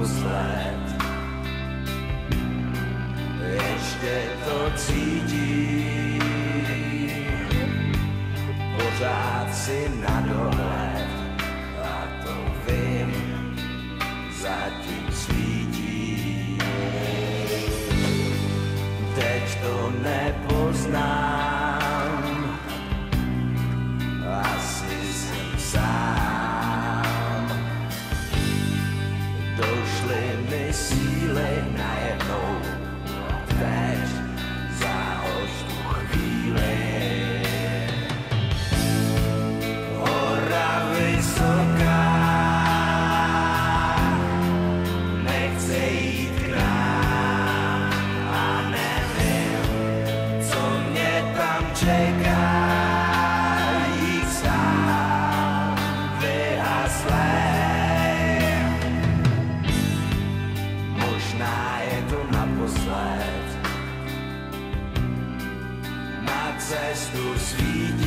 naposled. Ještě to cítím, pořád si na dohled a to vím, zatím svítí. Teď to nepoznám, asi jsem sám. Došly mi síly najednou, teď za hořkou chvíli. Hora vysoká, nechce jít k nám a nevím, co mě tam čeká. Jít sám vyhaslej, možná je to naposled. Na cestu svítí